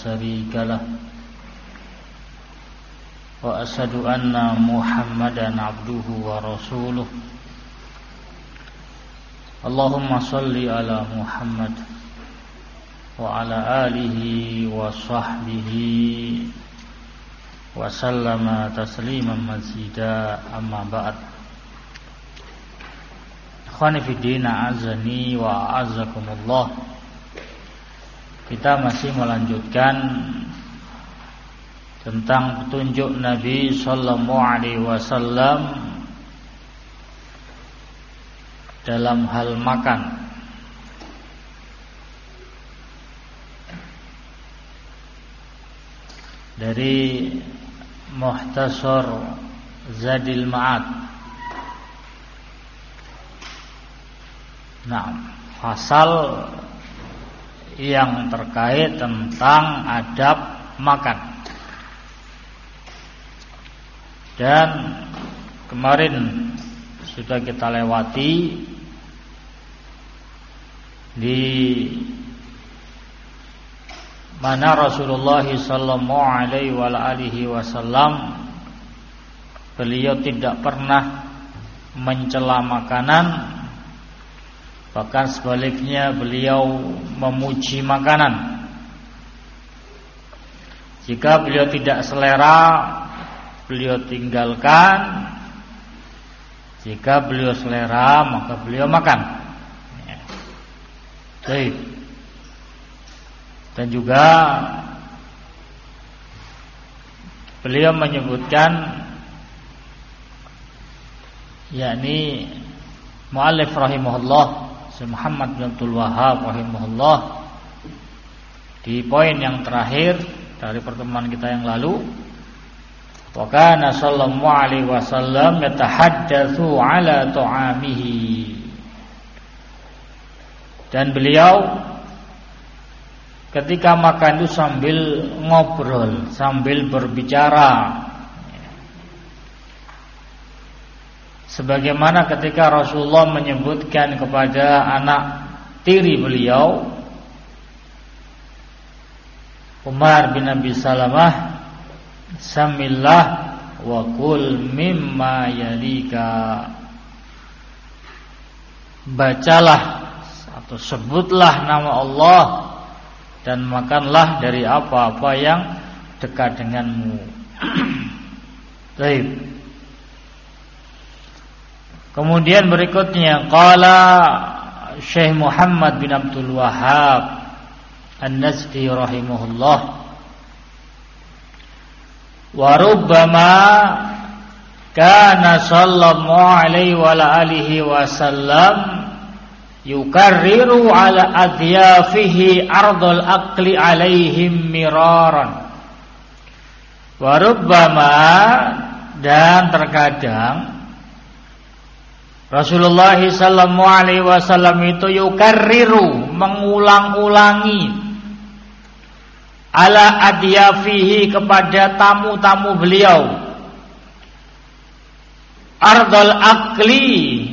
شريك له وأشهد أن محمدا عبده ورسوله اللهم صل على محمد وعلى آله وصحبه وسلم تسليما مزيدا أما بعد. Ikhwani fi din, a'azzani wa a'azzakumullah. Kita masih melanjutkan tentang petunjuk Nabi sallallahu alaihi wasallam dalam hal makan. Dari Mukhtasar Zadil Ma'ad. Nah, pasal yang terkait tentang adab makan. Dan kemarin sudah kita lewati di mana Rasulullah sallallahu alaihi wasallam beliau tidak pernah mencela makanan, bahkan sebaliknya beliau memuji makanan. Jika beliau tidak selera, beliau tinggalkan. Jika beliau selera, maka beliau makan. Baik. Dan juga beliau menyebutkan, yakni muallif rahimahullah Muhammad bin Abdul Wahhab rahimahullah, di poin yang terakhir dari pertemuan kita yang lalu, wa kana sallallahu alaihi wasallam yatahaddatsu ala ta'amihi. Dan beliau ketika makan itu sambil ngobrol, sambil berbicara. Sebagaimana ketika Rasulullah menyebutkan kepada anak tiri beliau, Umar bin Abi Salamah, samillah wa kul mimma yalika. Bacalah atau sebutlah nama Allah dan makanlah dari apa-apa yang dekat denganmu. Baik. Kemudian berikutnya qala Syekh Muhammad bin Abdul Wahhab An-Nazdi rahimahullah, wa rubbama kana sallallahu alaihi wa alihi wasallam yukarriru ala adyafihi ardul aqli alaihim miraran. Wa rubbama, dan terkadang Rasulullah sallallahu alaihi wasallam itu yukarriru, mengulang-ulangi, ala adyafihi, kepada tamu-tamu beliau, ardul aqli,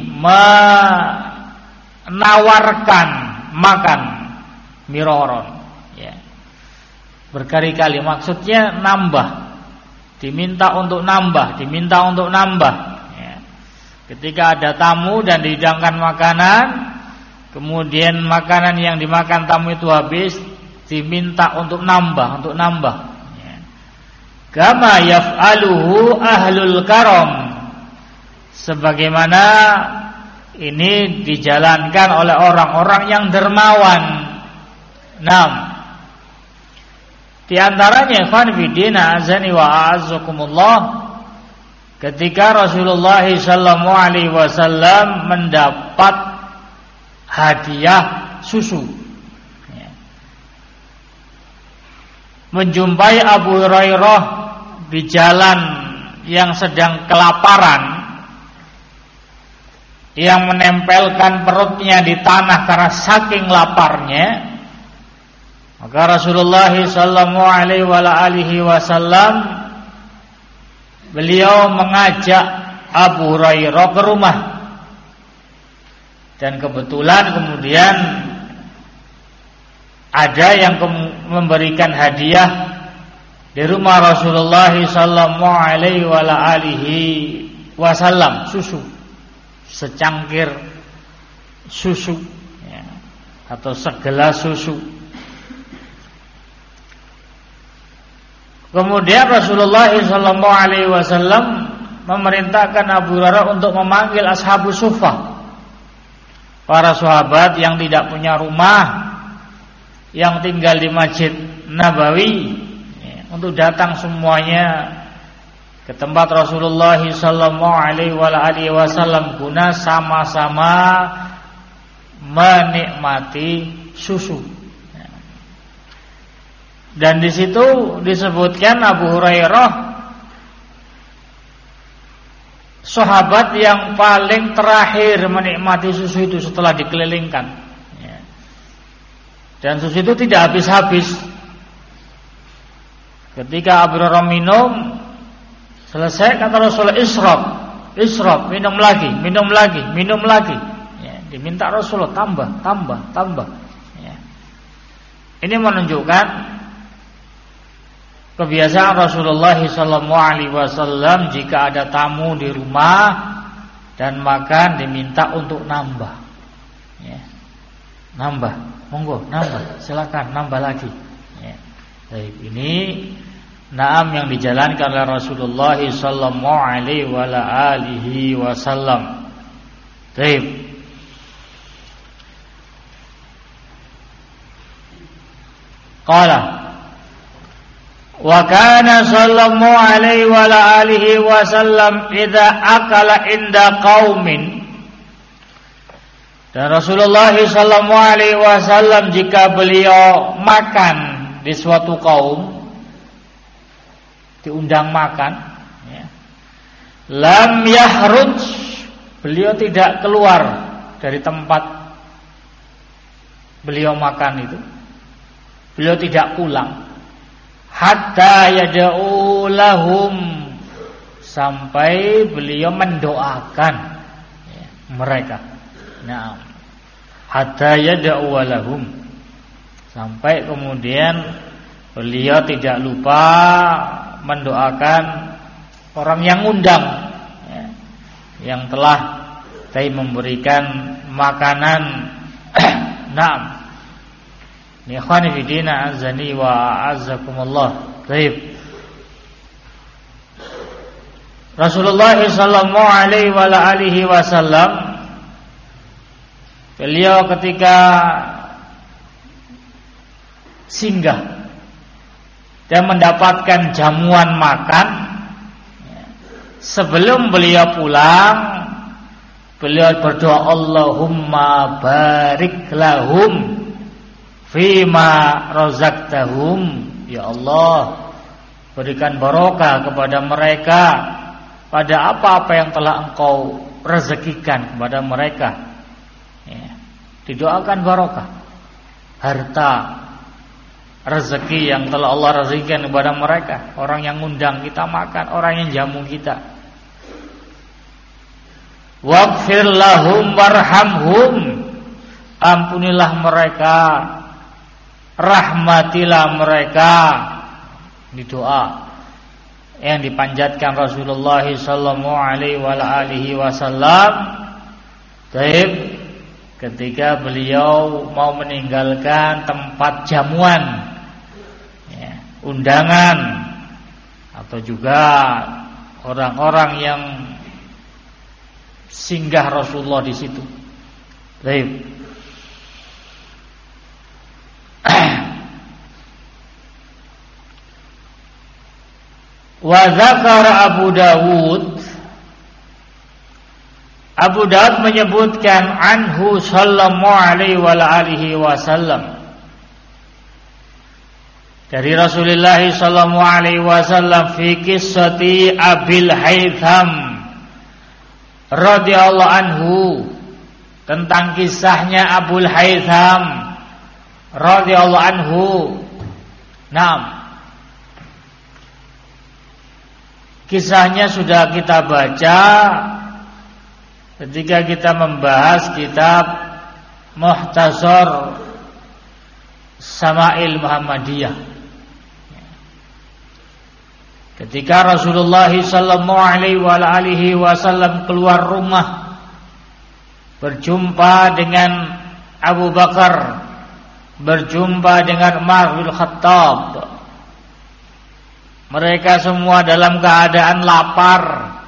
menawarkan makan, miroron, ya, berkali-kali, maksudnya nambah, diminta untuk nambah, diminta untuk nambah. Ya. Ketika ada tamu dan dihidangkan makanan, kemudian makanan yang dimakan tamu itu habis, diminta untuk nambah, untuk nambah. Ya. Kama yaf'aluhu ahlul karam, sebagaimana ini dijalankan oleh orang-orang yang dermawan. Naam. Di antaranya ikhwan fillah azani wa a'azzakumullah, ketika Rasulullah sallallahu alaihi wasallam mendapat hadiah susu, ya, menjumpai Abu Hurairah di jalan yang sedang kelaparan, yang menempelkan perutnya di tanah karena saking laparnya, maka Rasulullah sallallahu alaihi wasallam beliau mengajak Abu Hurairah ke rumah. Dan kebetulan kemudian ada yang memberikan hadiah di rumah Rasulullah sallallahu alaihi wasallam susu, secangkir susu ya, atau segelas susu. Kemudian Rasulullah sallallahu alaihi wasallam memerintahkan Abu Hurairah untuk memanggil ashabus suffah, para sahabat yang tidak punya rumah, yang tinggal di Masjid Nabawi ya, untuk datang semuanya ke tempat Rasulullah sallallahu alaihi wasallam guna sama-sama menikmati susu. Dan di situ disebutkan Abu Hurairah sahabat yang paling terakhir menikmati susu itu setelah dikelilingkan. Dan susu itu tidak habis-habis. Ketika Abu Hurairah minum, selesai kata Rasulullah, israf, minum lagi. Ya, diminta Rasulullah tambah. Ya. Ini menunjukkan kebiasaan Rasulullah SAW jika ada tamu di rumah dan makan diminta untuk nambah. Ya. Monggo nambah, silakan nambah lagi. Ya. Baik, ini naam yang dijalankan oleh Rasulullah sallallahu alaihi wasallam. Baik. Qala wa kana sallallahu alaihi wasallam idza akala inda qaumin. Dan Rasulullah sallallahu alaihi wasallam jika beliau makan di suatu kaum, diundang makan ya, lam yahruj, beliau tidak keluar dari tempat beliau makan itu, beliau tidak pulang hatta yad'u lahum, sampai beliau mendoakan ya, mereka. Nah, hatta yad'u lahum, sampai kemudian beliau tidak lupa mendoakan orang yang undang ya, yang telah memberikan makanan. Naam. Ikhwani fi din, azani wa azzakumullah. Baik. Rasulullah sallallahu alaihi wasallam beliau ketika singgah dan mendapatkan jamuan makan, sebelum beliau pulang, beliau berdoa, Allahumma barik lahum fima razaqtahum, ya Allah, berikan barokah kepada mereka pada apa-apa yang telah Engkau rezekikan kepada mereka. Didoakan barokah harta rezeki yang telah Allah rezekikan kepada mereka, orang yang ngundang kita makan, orang yang jamu kita. Waghfir lahum warhamhum, ampunilah mereka, rahmatilah mereka. Ini doa yang dipanjatkan Rasulullah sallallahu alaihi wasallam. Baik, ketika beliau mau meninggalkan tempat jamuan ya, undangan, atau juga orang-orang yang singgah Rasulullah di situ. Baik. Wa dzakara Abu Dawud menyebutkan anhu sallallahu alaihi wasallam, dari Rasulullah sallallahu alaihi wasallam, fi qissati Abil Haytham radhiyallahu anhu, tentang kisahnya Abul Haytham radhiyallahu anhu. Naam, kisahnya sudah kita baca ketika kita membahas kitab Mukhtasar Sama'il Muhammadiyah. Ketika Rasulullah sallallahu alaihi wasallam keluar rumah berjumpa dengan Abu Bakar, berjumpa dengan Umar bin Khattab, mereka semua dalam keadaan lapar.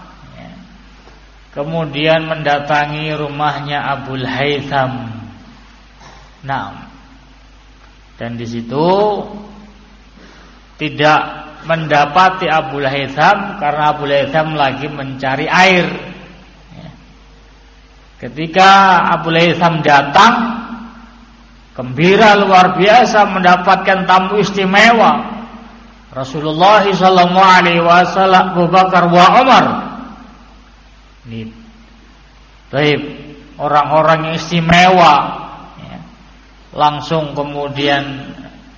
Kemudian mendatangi rumahnya Abul Haytham. Nah, dan di situ tidak mendapati Abul Haytham karena Abul Haytham lagi mencari air. Ketika Abul Haytham datang, gembira luar biasa mendapatkan tamu istimewa. Rasulullah sallallahu alaihi wasallam, Abu Bakar wa Umar. Ini baik, orang-orang yang istimewa ya. Langsung kemudian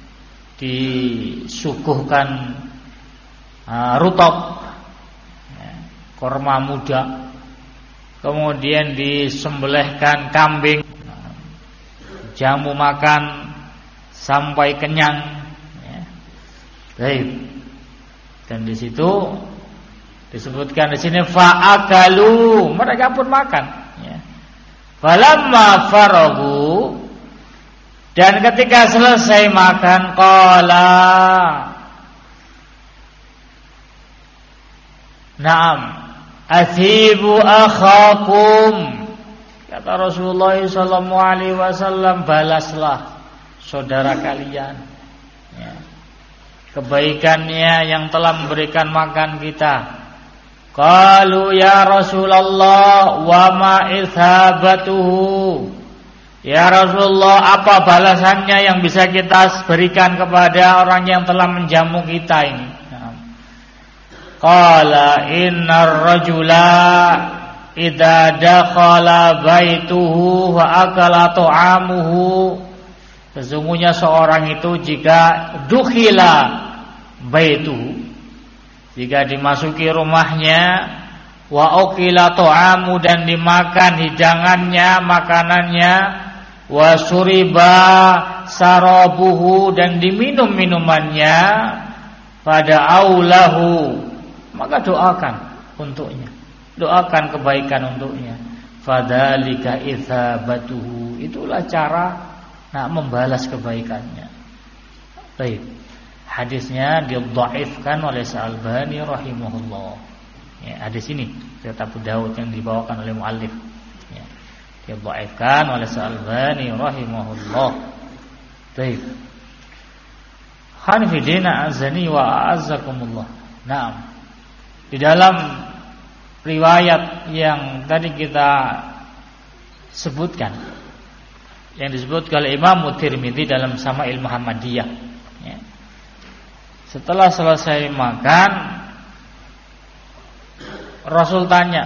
disuguhkan rutab ya, korma muda, kemudian disembelihkan kambing, jamu makan sampai kenyang ya. Baik. Dan di situ disebutkan di sini fa'akalu, mereka pun makan ya. Falamma faragu, dan ketika selesai makan, qala, na'am, athibu akhakum, kata Rasulullah sallallahu alaihi wasallam, balaslah saudara kalian ya, kebaikannya yang telah memberikan makan kita. Qalu ya Rasulullah wa ma ithabatuhu, ya Rasulullah, apa balasannya yang bisa kita berikan kepada orang yang telah menjamu kita ini? Qala innar rajula idza dakhala baituhu wa akala ta'amuhu, sesungguhnya seorang itu jika dukhila baituhu, jika dimasuki rumahnya, wa ukila ta'amu, dan dimakan hidangannya, makanannya, wa suriba sarabuhu, dan diminum minumannya, pada aulahu, maka doakan untuknya, doakan kebaikan untuknya. Fadzalika itsabatuhu, itulah cara membalas kebaikannya. Baik. Hadisnya didhaifkan oleh Al-Albani rahimahullah. Ya, hadis ini riwayat Abu Daud yang dibawakan oleh muallif. Ya, didhaifkan oleh Al-Albani rahimahullah. Baik. Hanifidina azani wa a'azzakumullah. Naam. Di dalam riwayat yang tadi kita sebutkan, yang disebutkan oleh Imam Tirmidzi dalam Sama'il Muhammadiyah, ya. Setelah selesai makan, Rasul tanya,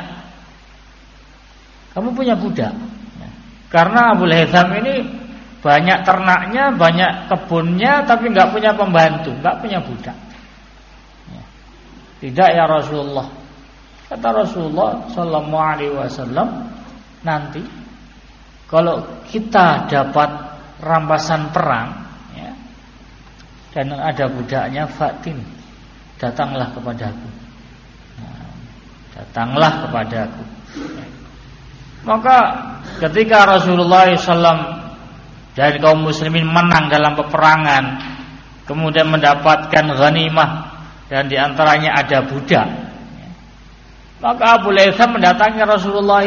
kamu punya budak? Ya. Karena Abu Haytham ini banyak ternaknya, banyak kebunnya, tapi nggak punya pembantu, nggak punya budak. Ya. Tidak ya Rasulullah. Kata Rasulullah sallallahu alaihi wasallam, nanti kalau kita dapat rampasan perang dan ada budaknya, fatin, datanglah kepadaku. Datanglah kepadaku. Maka ketika Rasulullah SAW dan kaum muslimin menang dalam peperangan, kemudian mendapatkan ghanimah, dan diantaranya ada budak, maka Abu Haytham mendatangi Rasulullah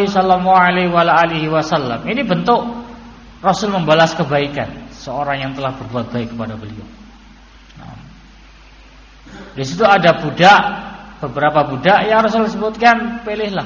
SAW. Ini bentuk Rasul membalas kebaikan seorang yang telah berbuat baik kepada beliau. Di situ ada budak, beberapa budak yang Rasul sebutkan, pilihlah.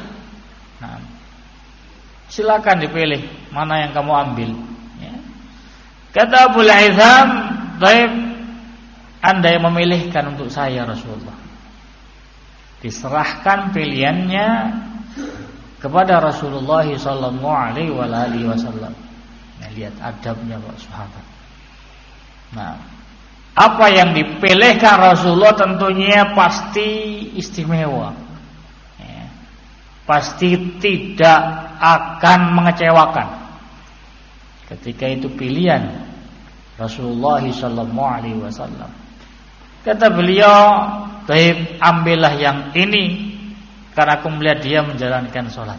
Silakan dipilih mana yang kamu ambil. Ya. Kata Abu Haytham, baik, Anda yang memilihkan untuk saya Rasulullah. Diserahkan pilihannya kepada Rasulullah sallallahu alaihi wasallam. Nah, lihat adabnya Pak sahabat. Nah, apa yang dipilihkan Rasulullah tentunya pasti istimewa, ya, pasti tidak akan mengecewakan. Ketika itu pilihan Rasulullah sallallahu alaihi wasallam. Kata beliau, "Baik, ambillah yang ini karena aku melihat dia menjalankan sholat."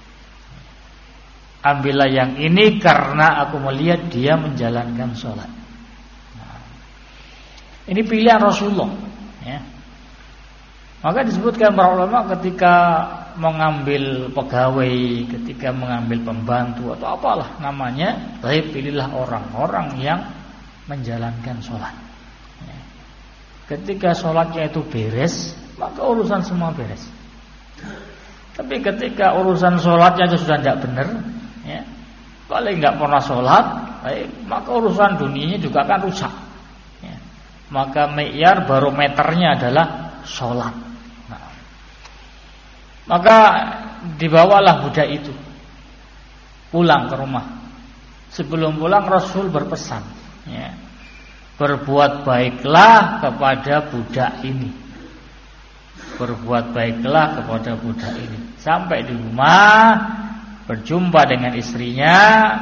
Ambillah yang ini karena aku melihat dia menjalankan sholat. Nah, ini pilihan Rasulullah, ya. Maka disebutkan para ulama ketika mengambil pegawai, ketika mengambil pembantu atau apalah namanya, baik pilihlah orang-orang yang menjalankan sholat. Ya. Ketika sholatnya itu beres, maka urusan semua beres. Tapi ketika urusan sholatnya itu sudah tidak benar, ya, paling nggak pernah sholat, maka urusan dunianya juga akan rusak. Ya. Maka mi'yar barometernya adalah sholat. Nah, maka dibawalah budak itu pulang ke rumah. Sebelum pulang Rasul berpesan, ya, berbuat baiklah kepada budak ini. Berbuat baiklah kepada budak ini. Sampai di rumah berjumpa dengan istrinya,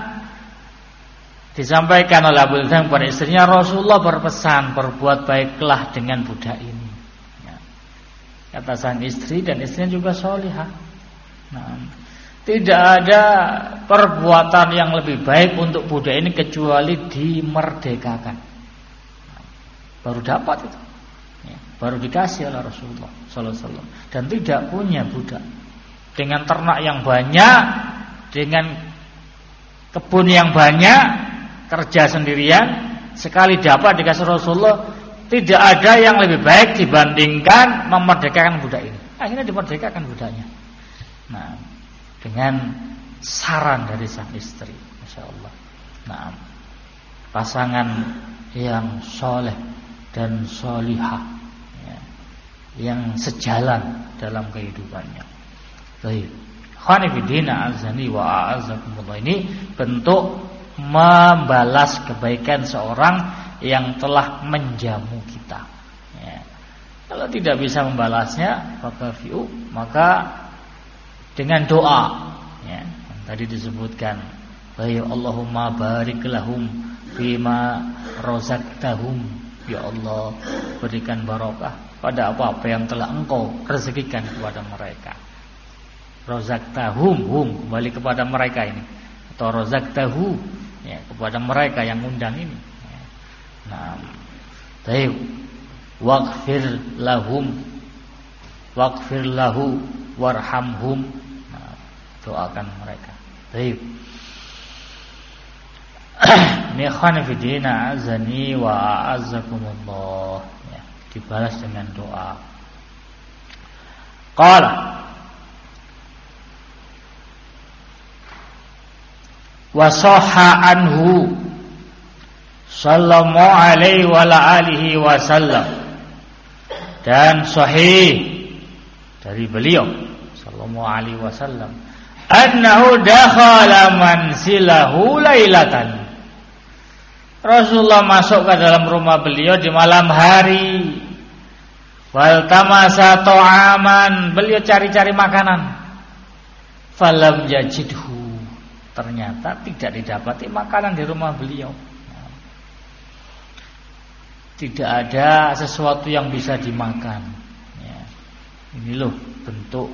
disampaikan oleh Abu Dhar kepada istrinya, Rasulullah berpesan berbuat baiklah dengan budak ini. Ya. Kata sang istri, dan istrinya juga solihah. Nah, tidak ada perbuatan yang lebih baik untuk budak ini kecuali dimerdekakan. Baru dapat itu, ya, baru dikasih oleh Rasulullah Sallallahu Alaihi Wasallam. Dan tidak punya budak, dengan ternak yang banyak, dengan kebun yang banyak, kerja sendirian, sekali dapat dikasih Rasulullah, tidak ada yang lebih baik dibandingkan memerdekakan budak ini. Akhirnya dimerdekakan budaknya. Nah, dengan saran dari sang istri, Masya Allah. Nah, pasangan yang soleh dan solihah, ya, yang sejalan dalam kehidupannya. Baik, khonifidina azani wa a'azakumullah, ini bentuk membalas kebaikan seorang yang telah menjamu kita. Ya. Kalau tidak bisa membalasnya, maka dengan doa, ya, tadi disebutkan, baik, Allahumma barik lahum fima razaqtahum. Ya Allah, berikan barokah pada apa-apa yang telah Engkau rezekikan kepada mereka. Razaqtahum, kembali kepada mereka ini, atau razaqtahu, ya, kepada mereka yang undang ini. Ya. Nah, baik, waghfir lahum, waghfir lahu, warhamhum. Nah, doakan mereka. Baik. Ini khonifidina azani wa a'azakumullah, ya, dibalas dengan doa. Qala wa sahha anhu sallallahu alaihi wa alihi wasallam, dan sahih dari beliau sallallahu alaihi wasallam, annahu dakhala manzilahu lailatan. Rasulullah masuk ke dalam rumah beliau di malam hari. Wal tamasa ta'aman, beliau cari-cari makanan. Falam yajidhu, ternyata tidak didapati makanan di rumah beliau. Tidak ada sesuatu yang bisa dimakan. Ya. Ini loh bentuk,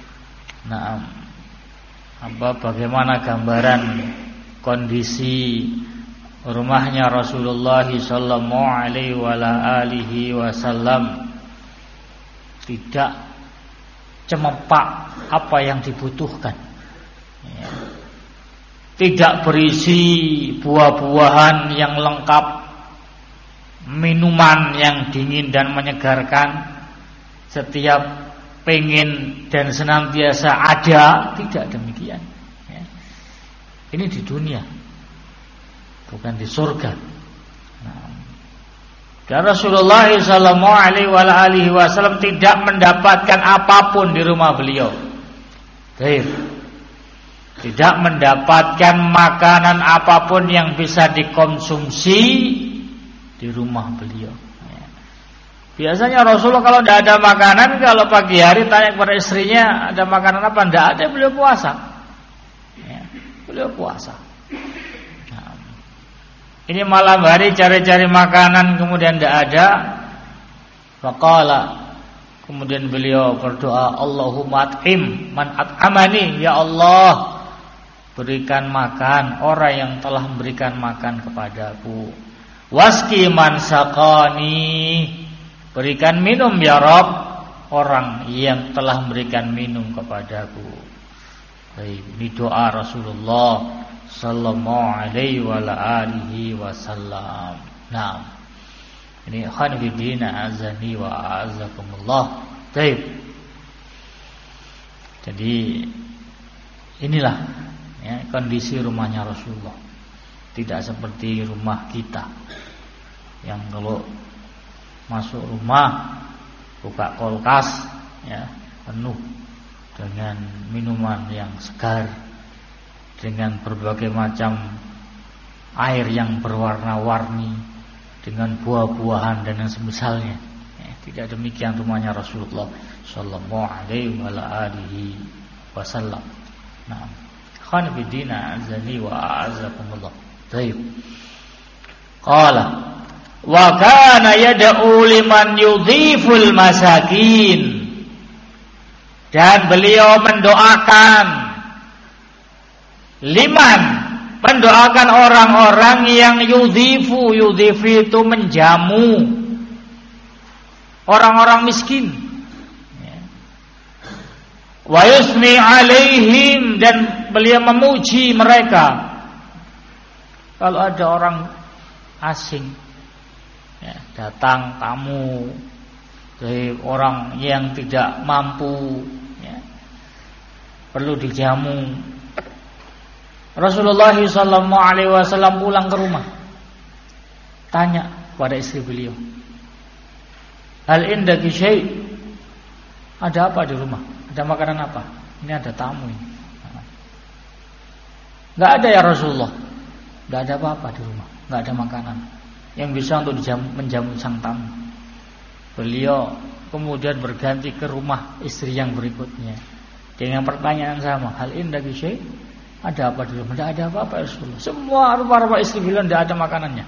bagaimana gambaran kondisi rumahnya Rasulullah sallallahu alaihi wasallam. Tidak cemepak apa yang dibutuhkan, ya. Tidak berisi buah-buahan yang lengkap, minuman yang dingin dan menyegarkan, setiap pengen dan senantiasa ada, tidak demikian, ya. Ini di dunia, bukan di surga. Dan Rasulullah sallallahu alaihi wasallam tidak mendapatkan apapun di rumah beliau. Tidak mendapatkan makanan apapun yang bisa dikonsumsi di rumah beliau. Biasanya Rasulullah kalau tidak ada makanan, kalau pagi hari tanya kepada istrinya ada makanan apa, tidak ada, beliau puasa. Beliau puasa. Ini malam hari cari-cari makanan kemudian tidak ada. Faqala, kemudian beliau berdoa, Allahumma at'im man at'amani, ya Allah, berikan makan orang yang telah memberikan makan kepadaku. Waski man saqani, berikan minum ya Rabb orang yang telah memberikan minum kepadaku. Baik, ini doa Rasulullah sallallahu alaihi wa alihi wasallam. Nah, ini khanifidina azani wa azakumullah. Baik. Jadi inilah ya, kondisi rumahnya Rasulullah. Tidak seperti rumah kita yang kalau masuk rumah buka kulkas ya, penuh dengan minuman yang segar, dengan berbagai macam air yang berwarna-warni, dengan buah-buahan dan yang semisalnya. Tidak demikian rumahnya Rasulullah sallallahu alaihi wasallam. Nah, khanifidina azani wa azakumullah. Baik. Qala wa kana yad'u liman yudhiful masakin, dan beliau mendoakan liman, mendoakan orang-orang yang yudhifu itu menjamu orang-orang miskin, wa yusni alaihim, dan beliau memuji mereka. Kalau ada orang asing ya, datang tamu dari orang yang tidak mampu ya, perlu dijamu, Rasulullah SAW pulang ke rumah, tanya pada istri beliau, hal indaki syai', ada apa di rumah? Ada makanan apa? Ini ada tamu ini. Enggak ada ya Rasulullah. Enggak ada apa-apa di rumah, enggak ada makanan yang bisa untuk menjamu sang tamu. Beliau kemudian berganti ke rumah istri yang berikutnya dengan pertanyaan sama, hal indaki syai', ada apa di rumah? Enggak ada apa-apa ya Rasulullah. Semua rupa-rupa istri beliau enggak ada makanannya.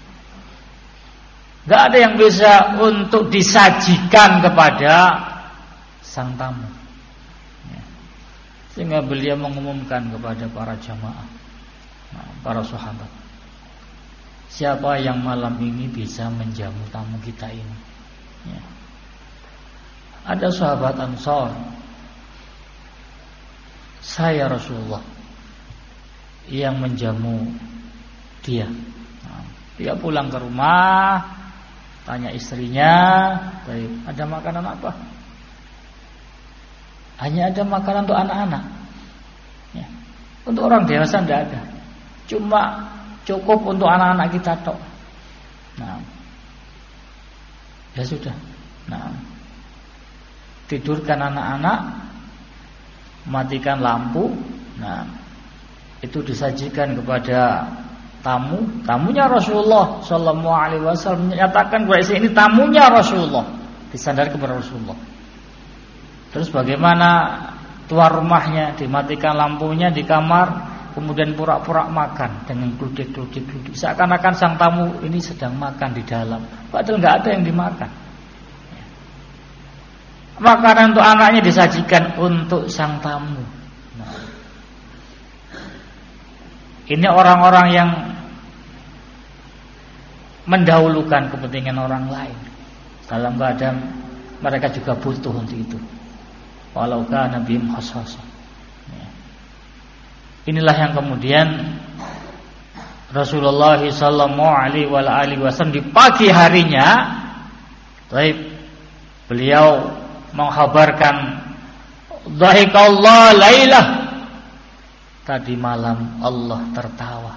Enggak ada yang bisa untuk disajikan kepada sang tamu. Sehingga beliau mengumumkan kepada para jamaah, para sahabat, siapa yang malam ini bisa menjamu tamu kita ini ya. Ada sahabat Ansar, saya Rasulullah yang menjamu dia. Dia pulang ke rumah, tanya istrinya, baik, ada makanan apa? Hanya ada makanan untuk anak-anak ya. Untuk orang dewasa tidak ada, cuma cukup untuk anak-anak kita tok. Nah, ya sudah. Nah, tidurkan anak-anak, matikan lampu. Nah, itu disajikan kepada tamunya Rasulullah sallallahu alaihi wasallam, menyatakan bahwa ini tamunya Rasulullah, disandar kepada Rasulullah. Terus bagaimana tuan rumahnya, dimatikan lampunya di kamar, kemudian pura-pura makan dengan kludik-kludik, seakan-akan sang tamu ini sedang makan di dalam, padahal nggak ada yang dimakan. Makanan untuk anaknya disajikan untuk sang tamu. Nah, ini orang-orang yang mendahulukan kepentingan orang lain dalam keadaan mereka juga butuh untuk itu. Walau kana bihim khassasah. Inilah yang kemudian Rasulullah sallallahu alaihi wasallam di pagi harinya, beliau mengkhabarkan dhahikallahu lailah, tadi malam Allah tertawa.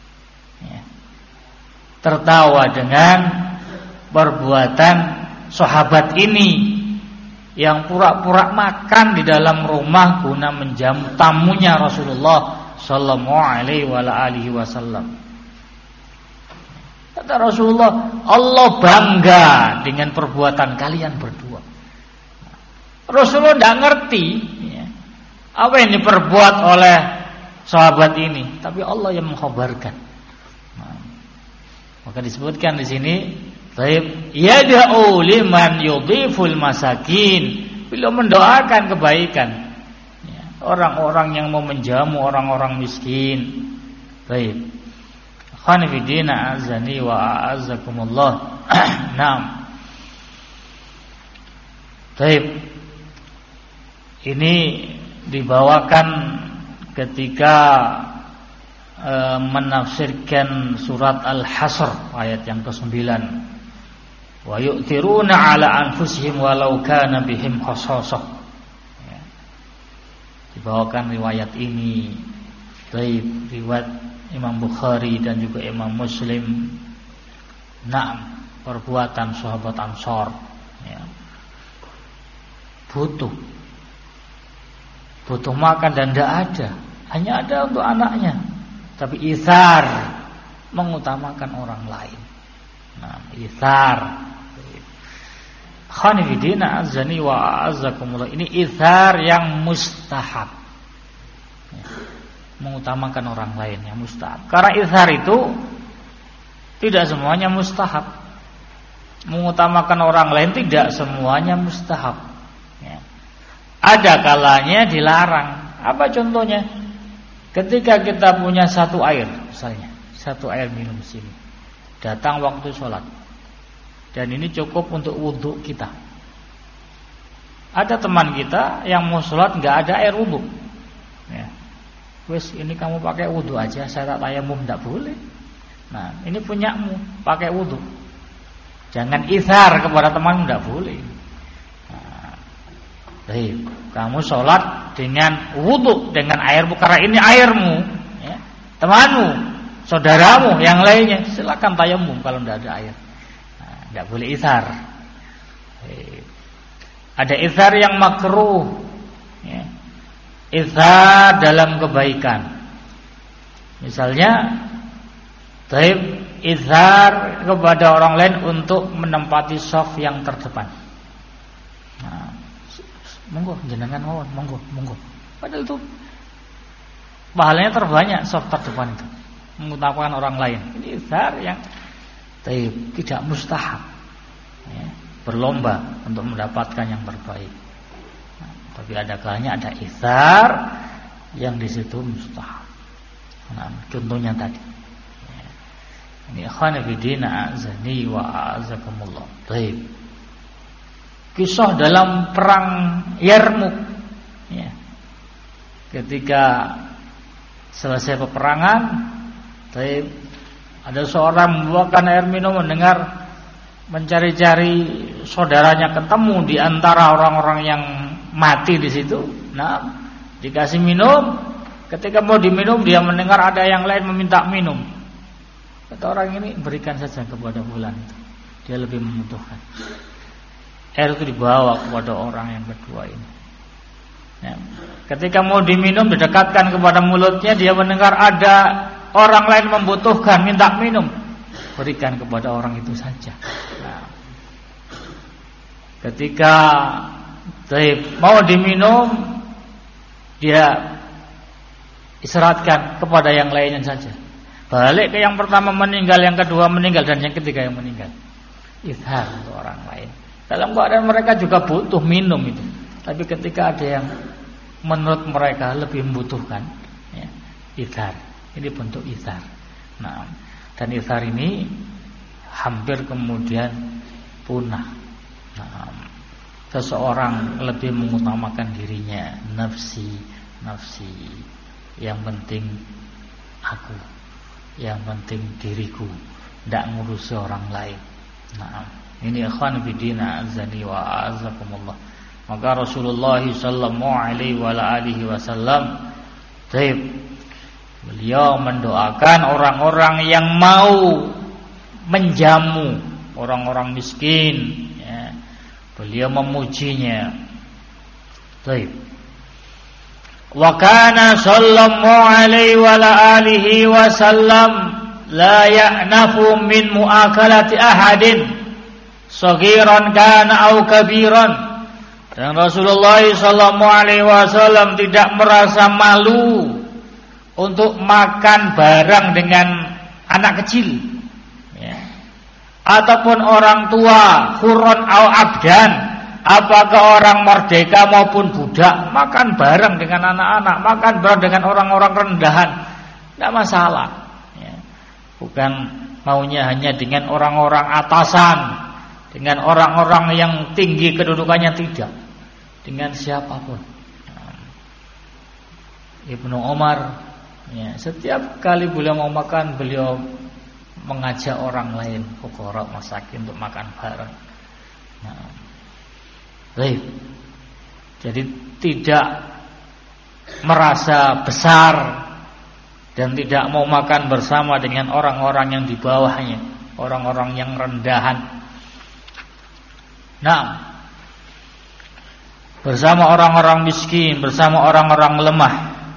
Tertawa dengan perbuatan sahabat ini yang pura-pura makan di dalam rumah guna menjamu tamunya Rasulullah sallallahu alaihi wasallam. Kata Rasulullah, Allah bangga dengan perbuatan kalian berdua. Rasulullah tidak ngerti ya, apa yang diperbuat oleh sahabat ini, tapi Allah yang mengkhabarkan. Maka disebutkan di sini, taib yad'u liman yudhiful masakin, beliau mendoakan kebaikan ya, orang-orang yang mau menjamu orang-orang miskin. Taib. Khana fi dina azani wa a'azzakumullah. Naam. Taib. Ini dibawakan ketika menafsirkan surat Al-Hasr ayat yang ke-9. Wa yu'thiruna 'ala anfusihim walau kana bihim khassasah. Ya. Dibawakan riwayat ini. Taib, riwayat Imam Bukhari dan juga Imam Muslim. Naam, perbuatan sahabat Ansor ya. Butuh makan dan tidak ada, hanya ada untuk anaknya, tapi itsar, mengutamakan orang lain. Nah, itsar. Khanifidina azani wa a'azzakumullah. Ini itsar yang mustahab. Ya, mengutamakan orang lain yang mustahab. Karena itsar itu tidak semuanya mustahab. Mengutamakan orang lain tidak semuanya mustahab. Ya. Ada kalanya dilarang. Apa contohnya? Ketika kita punya satu air, misalnya satu air minum sini, datang waktu sholat, dan ini cukup untuk wudhu kita. Ada teman kita yang mau sholat nggak ada air wudhu. Ya. Wes ini kamu pakai wudhu aja, saya tak tayamum, tidak boleh. Nah ini punyamu, pakai wudhu. Jangan itsar kepada teman, tidak boleh. Baik, kamu sholat dengan wudhu, dengan airmu, karena ini airmu ya. Temanmu, saudaramu, yang lainnya silakan tayamum kalau tidak ada air. Nah, tidak boleh itsar. Ada itsar yang makruh ya. Itsar dalam kebaikan. Misalnya taib, itsar kepada orang lain untuk menempati shaf yang terdepan. Nah, monggo jenengan mawon, monggo. Padahal itu pahalanya terbanyak shaf terdepan itu, mengutamakan orang lain. Ini itsar yang tidak mustahab ya, berlomba untuk mendapatkan yang terbaik. Nah, tapi ada kalanya ada itsar yang di situ mustahab. Nah, contohnya tadi ya. Ini ikhwan fillah azani wa a'azakumullah. Baik. Kisah dalam perang Yarmuk ya. Ketika selesai peperangan, ada seorang membawakan air minum, mendengar mencari-cari saudaranya, ketemu di antara orang-orang yang mati di situ. Nah, dikasih minum. Ketika mau diminum, dia mendengar ada yang lain meminta minum. Kata orang ini, berikan saja kepada fulan itu, dia lebih membutuhkan. Air itu dibawa kepada orang yang kedua ini ya. Ketika mau diminum, didekatkan kepada mulutnya, dia mendengar ada orang lain membutuhkan, minta minum, berikan kepada orang itu saja. Nah, ketika mau diminum, dia isyaratkan kepada yang lainnya saja. Balik ke yang pertama meninggal, yang kedua meninggal, dan yang ketiga yang meninggal. Itsar untuk orang lain. Dalam keadaan mereka juga butuh minum itu, tapi ketika ada yang menurut mereka lebih membutuhkan ya, itsar. Ini bentuk itsar. Nah, dan itsar ini hampir kemudian punah. Nah, seseorang lebih mengutamakan dirinya, nafsi, yang penting aku, yang penting diriku, tidak ngurusi orang lain. Nah, ini ikhwan fillah azani wa a'azakumullah. Maka Rasulullah sallallahu alaihi wa alihi wasallam beliau mendoakan orang-orang yang mau menjamu orang-orang miskin ya. Beliau memujinya. Wa kana sallallahu alaihi wa alihi wasallam la ya'nafu min muakalati ahadin saghiran kana au kabiran. Dan Rasulullah sallallahu alaihi wasallam tidak merasa malu untuk makan barang dengan anak kecil ya. ataupun orang tua, hurun au abdan, apakah orang merdeka maupun budak, makan bareng dengan anak-anak, makan bareng dengan orang-orang rendahan, tidak masalah. Ya. Bukan maunya hanya dengan orang-orang atasan, dengan orang-orang yang tinggi kedudukannya, tidak, dengan siapapun. Ibnu Umar, ya, setiap kali beliau mau makan, beliau mengajak orang lain, fuqara, masakin, untuk makan bareng. Nah, baik. Jadi tidak merasa besar dan tidak mau makan bersama dengan orang-orang yang di bawahnya, orang-orang yang rendahan. Nah, bersama orang-orang miskin, bersama orang-orang lemah.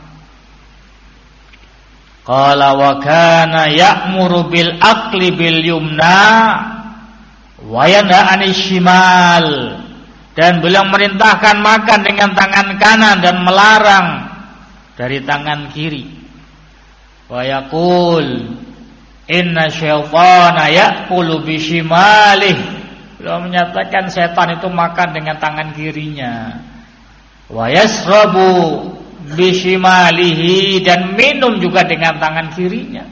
Qala wa kana ya'muru bil aqli bil yumna wa yanha 'anil shimal, dan beliau merintahkan makan dengan tangan kanan dan melarang dari tangan kiri. Wa yaqul inna syaitana ya'kulu bi shimalih, beliau menyatakan setan itu makan dengan tangan kirinya. Wa yasrabu bishimalihi, dan minum juga dengan tangan kirinya.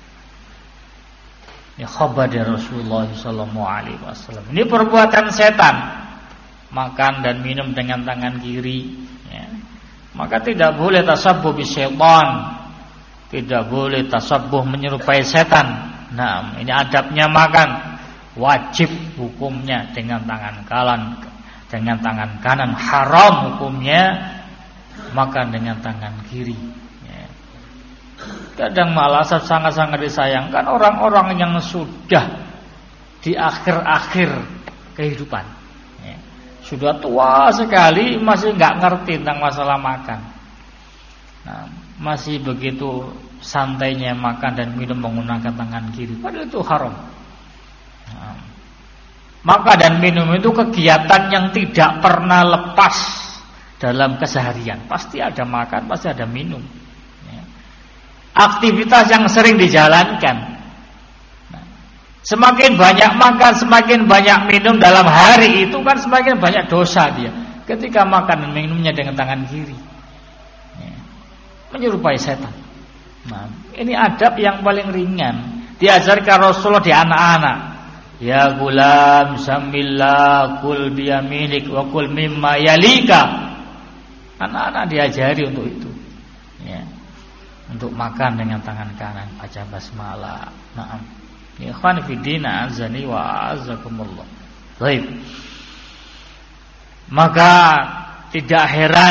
Ya, khabar dari Rasulullah SAW. Ini perbuatan setan, makan dan minum dengan tangan kiri. Ya. Maka tidak boleh tasabbuh bisyaitan, tidak boleh tasabbuh menyerupai setan. Nah, ini adabnya makan, wajib hukumnya dengan tangan kanan, haram hukumnya makan dengan tangan kiri. Ya. Kadang malah sangat-sangat disayangkan orang-orang yang sudah di akhir-akhir kehidupan, ya, sudah tua sekali, masih nggak ngerti tentang masalah makan. Nah, masih begitu santainya makan dan minum menggunakan tangan kiri, padahal itu haram. Nah, makan dan minum itu kegiatan yang tidak pernah lepas dalam keseharian. Pasti ada makan, pasti ada minum, ya. Aktivitas yang sering dijalankan. Nah, semakin banyak makan, semakin banyak minum dalam hari itu kan semakin banyak dosa dia ketika makan dan minumnya dengan tangan kiri, ya. Menyerupai setan. Nah, ini adab yang paling ringan diajarkan Rasulullah di anak-anak. Ya gulam samillah kul biyaminik wa kul mimma yalika. Anak-anak diajari untuk itu, ya, untuk makan dengan tangan kanan, baca basmalah. Naam. Ya ikhwan fillah, azani wa azakumullah. Baik. Maka tidak heran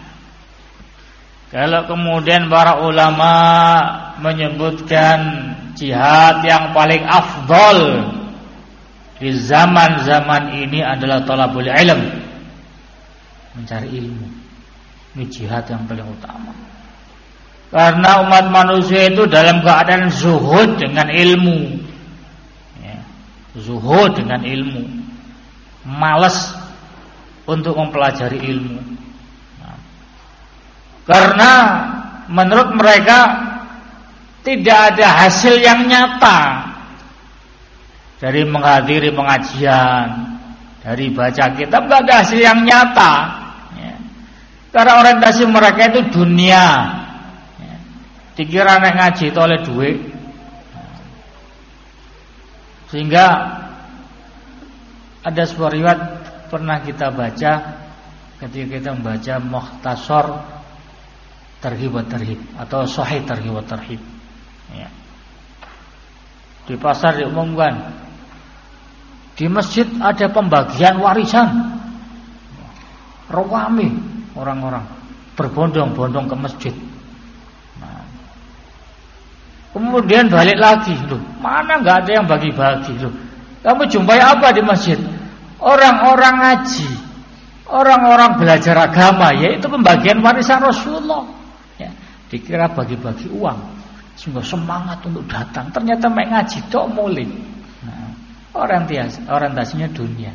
kalau kemudian para ulama menyebutkan jihad yang paling afdol di zaman-zaman ini adalah thalabul ilm, mencari ilmu. Ini jihad yang paling utama. Karena umat manusia itu dalam keadaan zuhud dengan ilmu, ya, zuhud dengan ilmu, malas untuk mempelajari ilmu. Nah, karena menurut mereka tidak ada hasil yang nyata dari menghadiri pengajian, dari baca kitab, tidak ada hasil yang nyata. Karena orientasi mereka itu dunia, ya. Dikira nek ngaji itu oleh duit, sehingga ada sebuah riwayat pernah kita baca ketika kita membaca Mukhtasar Targhib wa Tarhib atau Sahih Targhib wa Tarhib, ya. Di pasar diumumkan, di masjid ada pembagian warisan, rawami. Orang-orang berbondong-bondong ke masjid. Nah, kemudian balik lagi, loh, mana nggak ada yang bagi-bagi, loh. Kamu jumpai apa di masjid? Orang-orang ngaji, orang-orang belajar agama, yaitu pembagian warisan Rasulullah. Ya, dikira bagi-bagi uang, sehingga semangat untuk datang. Ternyata mek ngaji tok mulai. Nah, orientasinya dunia.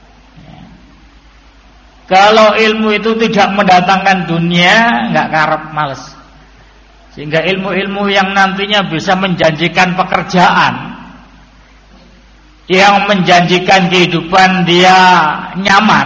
Kalau ilmu itu tidak mendatangkan dunia, nggak karep, males. Sehingga ilmu-ilmu yang nantinya bisa menjanjikan pekerjaan, yang menjanjikan kehidupan dia nyaman,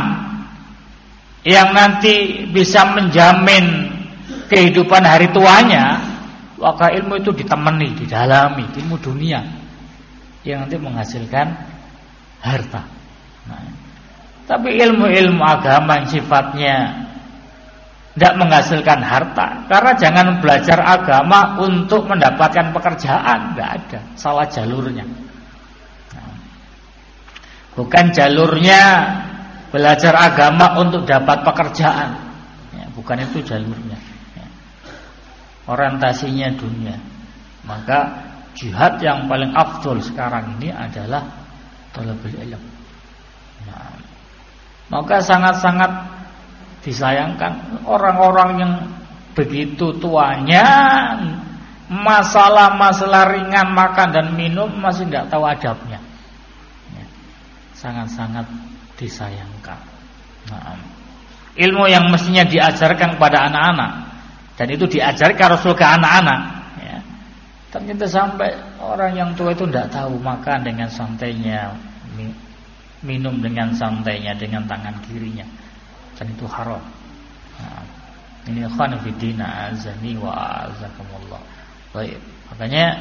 yang nanti bisa menjamin kehidupan hari tuanya, maka ilmu itu ditemani, didalami, ilmu dunia yang nanti menghasilkan harta. Nah, tapi ilmu-ilmu agama yang sifatnya tidak menghasilkan harta, karena jangan belajar agama untuk mendapatkan pekerjaan, tidak ada, salah jalurnya. Nah, bukan jalurnya belajar agama untuk dapat pekerjaan, ya, bukan itu jalurnya. Ya. Orientasinya dunia. Maka jihad yang paling afdol sekarang ini adalah talabul ilm. Nah, maka sangat-sangat disayangkan orang-orang yang begitu tuanya, masalah-masalah ringan makan dan minum masih tidak tahu adabnya. Ya, sangat-sangat disayangkan. Nah, ilmu yang mestinya diajarkan kepada anak-anak, dan itu diajarkan Rasul ke anak-anak, ya, ternyata sampai orang yang tua itu tidak tahu makan dengan santainya, minum dengan santainya dengan tangan kirinya, dan itu haram. Nah, ini ikhwan fillah azani wa azakumullah. Baik, makanya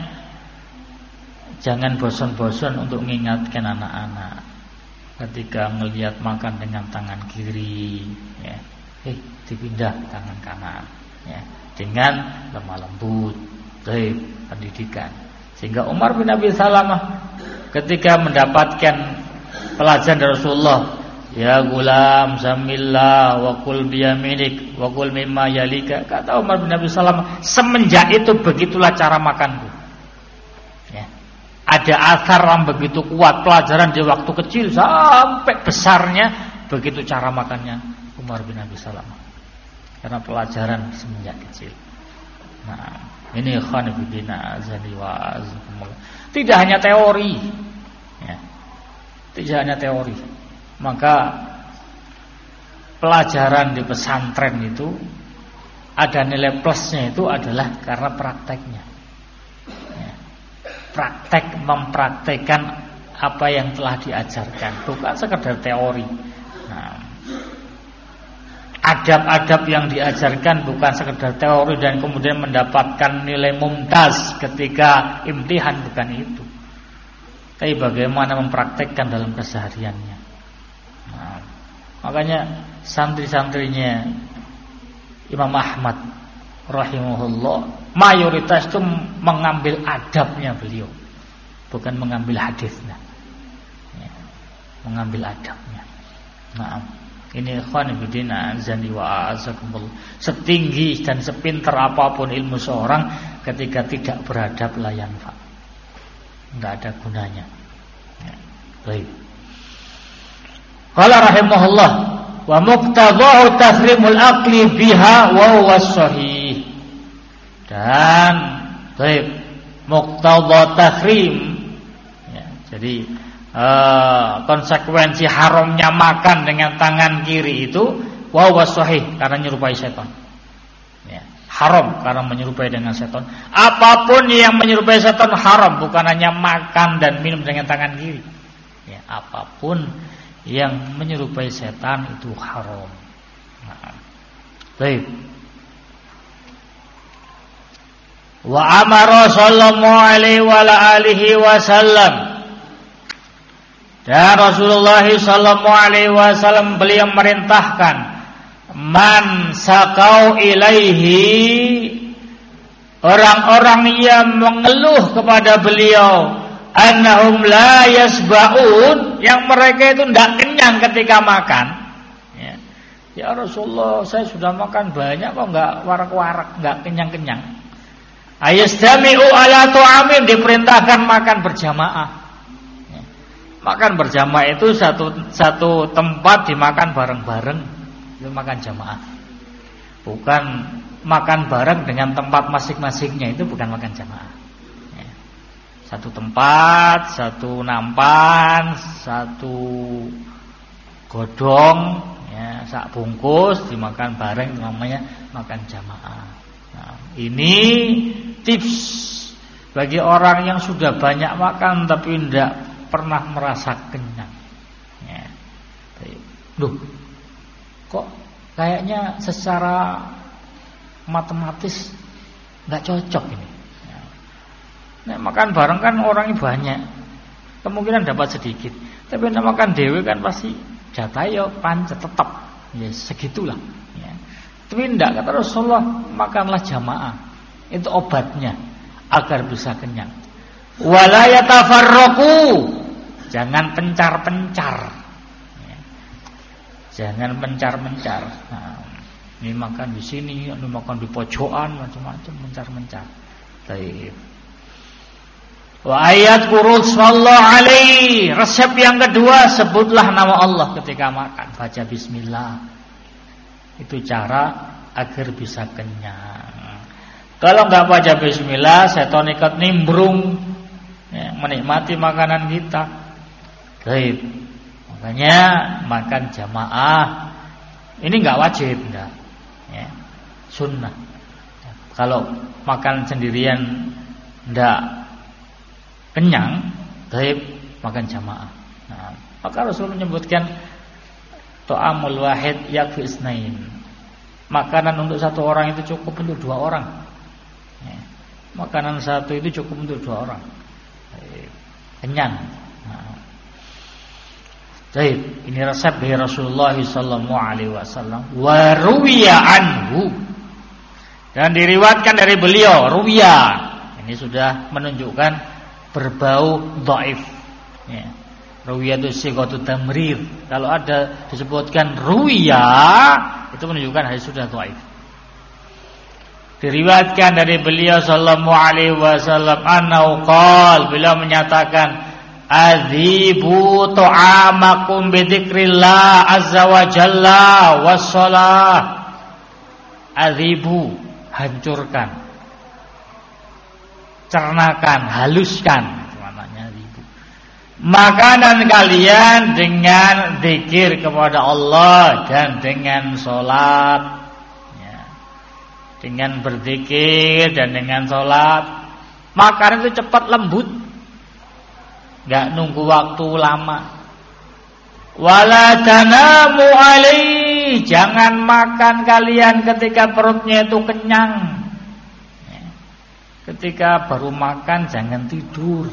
jangan bosan-bosan untuk mengingatkan anak-anak ketika melihat makan dengan tangan kiri, ya, dipindah tangan kanan, ya, dengan lemah lembut, baik, pendidikan. Sehingga Umar bin Abi Salamah ketika mendapatkan pelajaran dari Rasulullah, ya gulam samillah wa kul biyaminik wa kul mimma yalika, kata Umar bin Abi Salamah, semenjak itu begitulah cara makanku. Ya. Ada asar yang begitu kuat, pelajaran di waktu kecil sampai besarnya, begitu cara makannya Umar bin Abi Salamah, karena pelajaran semenjak kecil. Nah, ini ikhwan fillah azani wa azakumullah. Tidak hanya teori, ya, tidak hanya teori. Maka pelajaran di pesantren itu ada nilai plusnya, itu adalah karena prakteknya. Ya. Praktek, mempraktekkan apa yang telah diajarkan, bukan sekedar teori. Nah, adab-adab yang diajarkan bukan sekedar teori dan kemudian mendapatkan nilai mumtaz ketika imtihan, bukan itu. Tapi bagaimana mempraktekkan dalam kesehariannya. Nah, makanya santri-santrinya Imam Ahmad rahimahullah mayoritas itu mengambil adabnya beliau, bukan mengambil hadisnya, ya, mengambil adabnya. Nah, ini ikhwan fillah azani wa azakumullah. Setinggi dan sepintar apapun ilmu seorang, ketika tidak beradab la yanfa, tidak ada gunanya. Ya, baik. Qala rahimahullah wa muqtadahu tahrimul aqli biha wa huwa sahih. Dan baik, muqtada tahrim, ya, jadi konsekuensi haramnya makan dengan tangan kiri itu wa huwa sahih, karena menyerupai setan. Ya, haram karena menyerupai dengan setan. Apapun yang menyerupai setan haram, bukan hanya makan dan minum dengan tangan kiri. Ya, apapun yang menyerupai setan itu haram. Nah, baik. Wa amara sallallahu alaihi wa alihi wasallam, dan Rasulullah sallallahu alaihi wasallam beliau merintahkan, man sakau ilaihi, orang-orang yang mengeluh kepada beliau, annahum la yasbaun, yang mereka itu tidak kenyang ketika makan. Ya Rasulullah, saya sudah makan banyak kok enggak warak-warak, enggak kenyang-kenyang. Ayastami'u ala tu'amin, diperintahkan makan berjamaah. Makan berjamaah itu satu tempat dimakan bareng-bareng, itu makan jamaah. Bukan makan bareng dengan tempat masing-masingnya, itu bukan makan jamaah. Satu tempat, satu nampan, satu godong, ya, sak bungkus dimakan bareng, namanya makan jamaah. Nah, ini tips bagi orang yang sudah banyak makan tapi pernah merasa kenyang. Ya. Loh, kok kayaknya secara matematis nggak cocok ini. Ya. Nek makan bareng kan orangnya banyak, kemungkinan dapat sedikit. Tapi nek makan dewe kan pasti jatah yo pancet tetap. Ya segitulah. Ya. Tapi tidak, kata Rasulullah, makanlah jamaah. Itu obatnya agar bisa kenyang. Wala yatafarraqu, jangan pencar-pencar. Ya. Jangan pencar-pencar. Nah, ini makan di sini, ini makan di pojokan, macam-macam mencar-mencar. Baik. Wa ayat kurus sallallahu alaihi. Resep yang kedua, sebutlah nama Allah ketika makan, baca bismillah. Itu cara agar bisa kenyang. Kalau enggak baca bismillah, setan ikut nimbrung, ya, menikmati makanan kita. Baik. Makanya makan jamaah ini enggak wajib, enggak. Ya, sunnah. Kalau makan sendirian enggak kenyang, baik makan jamaah. Nah, maka Rasul menyebutkan ta'amul wahid yakfi isnain. Makanan untuk satu orang itu cukup untuk dua orang. Ya. Makanan satu itu cukup untuk dua orang. Kenyang. Nah. Baik, ini resep dari Rasulullah sallallahu alaihi wasallam. Wa ruwiya anhu. Dan diriwayatkan dari beliau, ruwiya. Ini sudah menunjukkan berbau dhaif. Ya. Ruwiya itu sighatu tamrir. Kalau ada disebutkan ruwiya, itu menunjukkan hadis sudah dhaif. Diriwayatkan dari beliau sallallahu alaihi wasallam annahu qala, beliau menyatakan adzibu ta'amakum bi dzikrillah azza wa jalla wassalah. Adzibu, hancurkan, cernakan, haluskan, maknanya adzibu. Makanan kalian dengan zikir kepada Allah dan dengan salat. Dengan berzikir dan dengan sholat, makanan itu cepat lembut, nggak nunggu waktu lama. Wala tanamu alaihi, jangan makan kalian ketika perutnya itu kenyang. Ketika baru makan jangan tidur.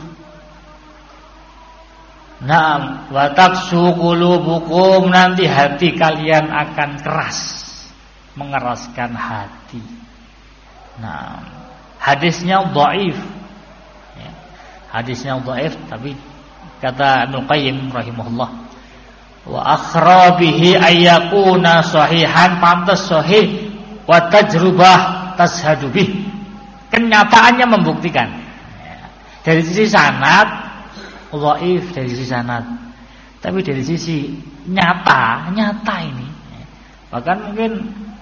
Naam, wa taqsu qulubukum, nanti hati kalian akan keras, mengeraskan hati. Nah, hadisnya dhaif. Ya, hadisnya dhaif, tapi kata Ibnu Qayyim rahimahullah, wa akhra bihi ayyakuna sahihan, pantas sahih, wa tajrubah tashhadu bih. Kenyataannya membuktikan. Ya, dari sisi sanad dhaif, dari sisi sanad. Tapi dari sisi nyata ini. Ya, bahkan mungkin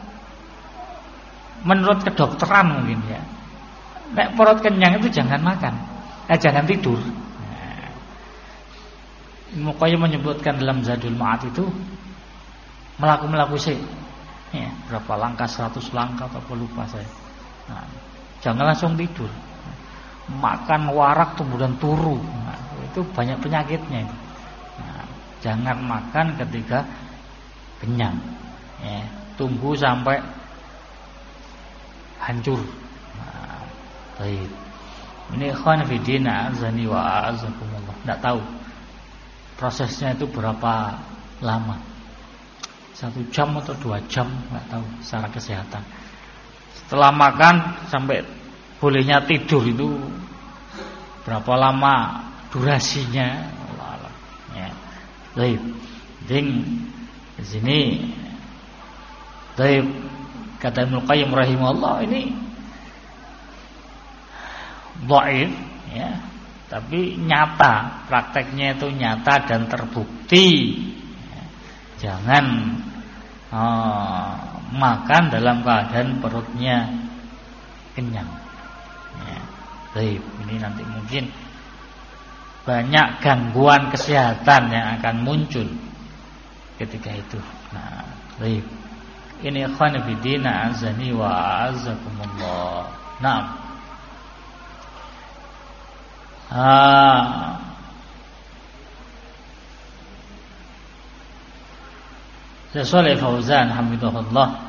menurut kedokteran mungkin ya, nek perut kenyang itu jangan makan, jangan tidur. Ibnu Qayyim menyebutkan dalam Zadul Ma'ad itu melaku sih, ya, berapa langkah, 100 langkah atau lupa saya. Nah, jangan langsung tidur, makan warak kemudian turu, nah, itu banyak penyakitnya. Nah, jangan makan ketika kenyang, ya, tunggu sampai hancur. Nah, baik. Ini ikhwan fillah azani wa azakumullah. Enggak tahu prosesnya itu berapa lama. 1 jam atau 2 jam, enggak tahu secara kesehatan. Setelah makan sampai bolehnya tidur itu berapa lama durasinya? Allah. Ya. Baik. Ding di sini. Baik. Kata Ibnu Qayyim rahimahullah, ini dhaif ya, tapi nyata, prakteknya itu nyata dan terbukti. Ya, jangan makan dalam keadaan perutnya kenyang. Ya, dhaif. Ini nanti mungkin banyak gangguan kesehatan yang akan muncul ketika itu. Nah, dhaif. Ini ikhwan fillah azani wa azakumullah. Naam. Shalih Fauzan hamidahullah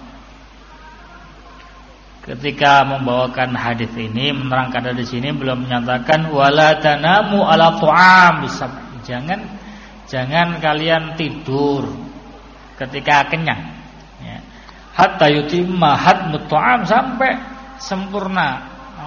ketika membawakan hadis ini menerangkan di sini belum menyatakan wala tanamu ala tu'am, jangan kalian tidur ketika kenyang, ya. Hatta yutimma hadmut tu'am, sampai sempurna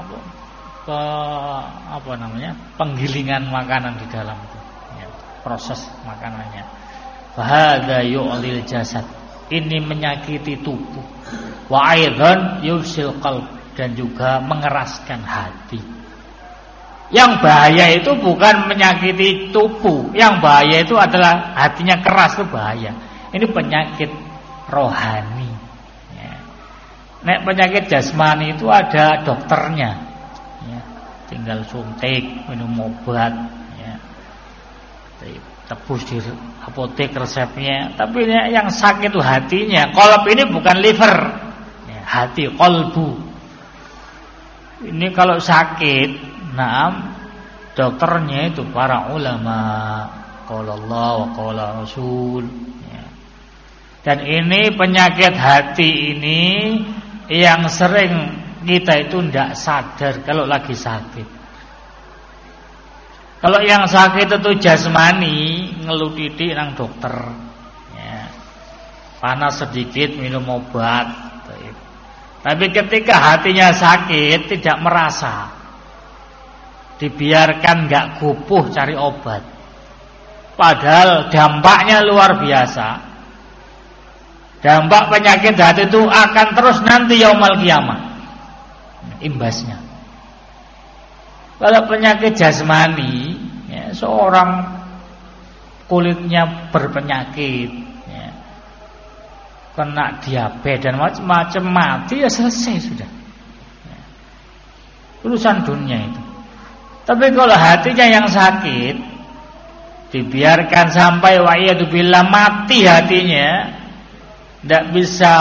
penggilingan makanan di dalam itu, ya, proses makanannya. Fahadha yu'lil jasad, ini menyakiti tubuh. Wa aidan yufsil qalb, dan juga mengeraskan hati. Yang bahaya itu bukan menyakiti tubuh, yang bahaya itu adalah hatinya keras, itu bahaya. Ini penyakit rohani, ya. Nek penyakit jasmani itu ada dokternya, ya. Tinggal suntik, minum obat, ya. Tebus di apotek resepnya. Tapi yang sakit itu hatinya. Qalb ini bukan liver, ya, hati, qalbu. Ini kalau sakit, dokternya itu para ulama, qala Allah wa qala Rasul, ya. Dan ini penyakit hati ini yang sering kita itu tidak sadar kalau lagi sakit. Kalau yang sakit itu jasmani, ngeluh titik nang dokter, ya. Panas sedikit minum obat. Tapi ketika hatinya sakit tidak merasa, dibiarkan nggak gupuh cari obat. Padahal dampaknya luar biasa. Dampak penyakit hati itu akan terus nanti yaumul qiyamah, imbasnya. Kalau penyakit jasmani, ya, seorang kulitnya berpenyakit, ya, kena diabetes dan macam-macam, mati ya selesai sudah, ya. Urusan dunia itu. Tapi kalau hatinya yang sakit, dibiarkan sampai wa'iyadzubillah mati hatinya, tidak bisa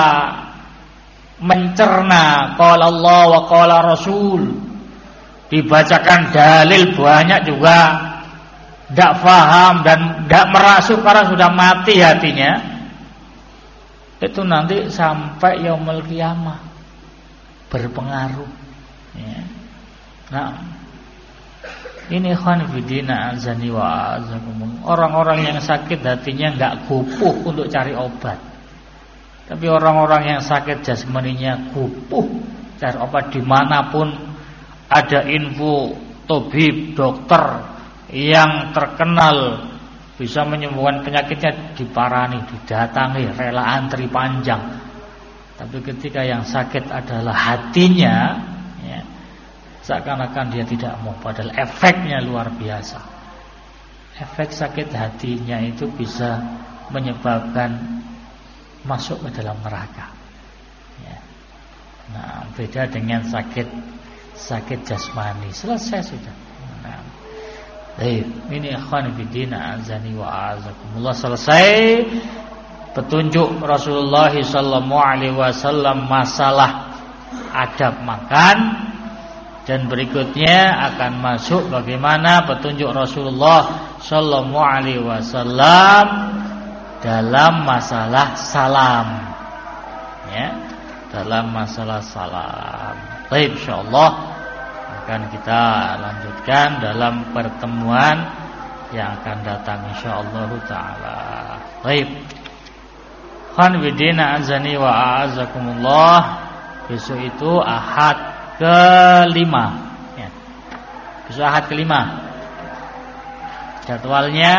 mencerna qala Allah wa qala Rasul, dibacakan dalil banyak juga tidak paham dan tidak merasuk karena sudah mati hatinya, itu nanti sampai yaumul qiyamah berpengaruh, ya. Nah, ini khonifidina azani wa azakumullah. Orang-orang yang sakit hatinya nggak gupuh untuk cari obat. Tapi orang-orang yang sakit jasmaninya gupuh cari obat dimanapun ada info tabib, dokter yang terkenal bisa menyembuhkan penyakitnya, diparani, didatangi, rela antri panjang. Tapi ketika yang sakit adalah hatinya, ya, seakan-akan dia tidak mau. Padahal efeknya luar biasa. Efek sakit hatinya itu bisa menyebabkan masuk ke dalam neraka, ya. Nah, beda dengan sakit jasmani, selesai sudah. Nah, ini ikhwan fillah azani wa azakumullah, selesai petunjuk Rasulullah sallallahu alaihi wasallam masalah adab makan, dan berikutnya akan masuk bagaimana petunjuk Rasulullah sallallahu alaihi wasallam dalam masalah salam, ya, dalam masalah salam. Baik, insyaallah akan kita lanjutkan dalam pertemuan yang akan datang insyaallah taala. Baik. Khan bidina azani wa a'azakumullah. Besok itu Ahad kelima, ya. Besok Ahad kelima. Jadwalnya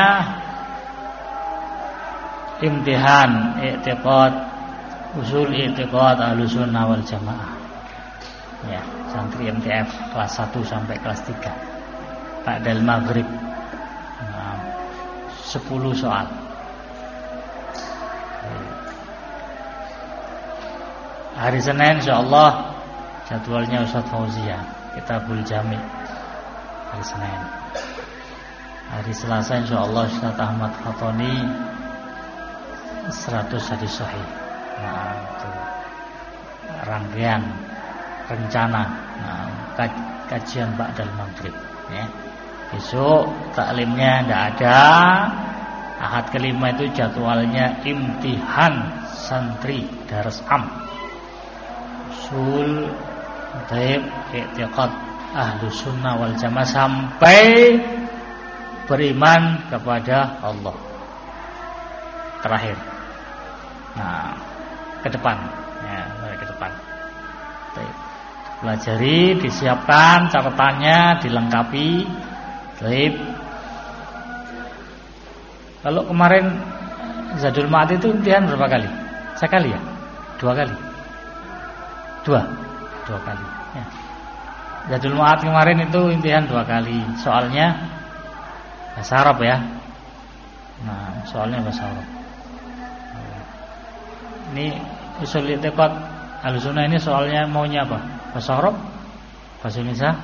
imtihan i'tiqad, usul i'tiqad Ahlussunnah wal Jamaah, ya, santri MTF kelas 1 sampai kelas 3 ba'dal maghrib. 10 soal. Hari Senin insyaallah jadwalnya Ustaz Fauzia, Kitabul Jami hari Senin. Hari Selasa insyaallah Ustaz Ahmad Khatoni 100 hadis sahih. Nah, itu rangkaian rencana kajian ba'dal maghrib, ya. Besok taklimnya tidak ada, Ahad kelima itu jadwalnya imtihan santri Darus Am. Usul taib i'tiqad Ahlus Sunnah wal Jamaah sampai beriman kepada Allah. Terakhir. Nah, ke depan. Ya, ke depan. Taib. Pelajari, disiapkan catatannya, dilengkapi. Taib. Kalau kemarin Zadul Ma'ad itu imtihan berapa kali? Sekali ya? 2 kali? 2 kali ya. Zadul Ma'ad kemarin itu imtihan 2 kali. Soalnya bahasa Arab ya. Nah, soalnya bahasa Arab. Ini usul i'tiqad Ahlus Sunnah ini soalnya maunya apa? Bahasa Arab? Bahasa Indonesia?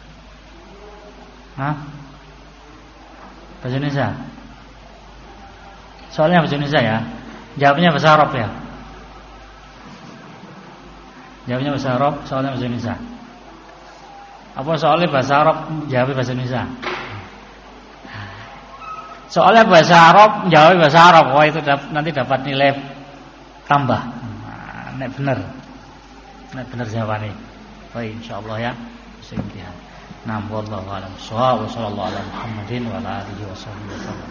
Hah? Bahasa Indonesia? Soalnya bahasa Indonesia ya. Jawabnya bahasa Arab ya. Jawabnya bahasa Arab, soalnya bahasa Indonesia. Apa soalnya bahasa Arab, jawabnya bahasa Indonesia? Soalnya bahasa Arab, jawabnya bahasa Arab. Wah, itu nanti dapat nilai tambah. Nah, nek bener jawabannya. Baik, insyaallah ya. Bismillah. Nah, wallahu a'lam. Sallallahu ala Muhammadin wa ala alihi wasallam.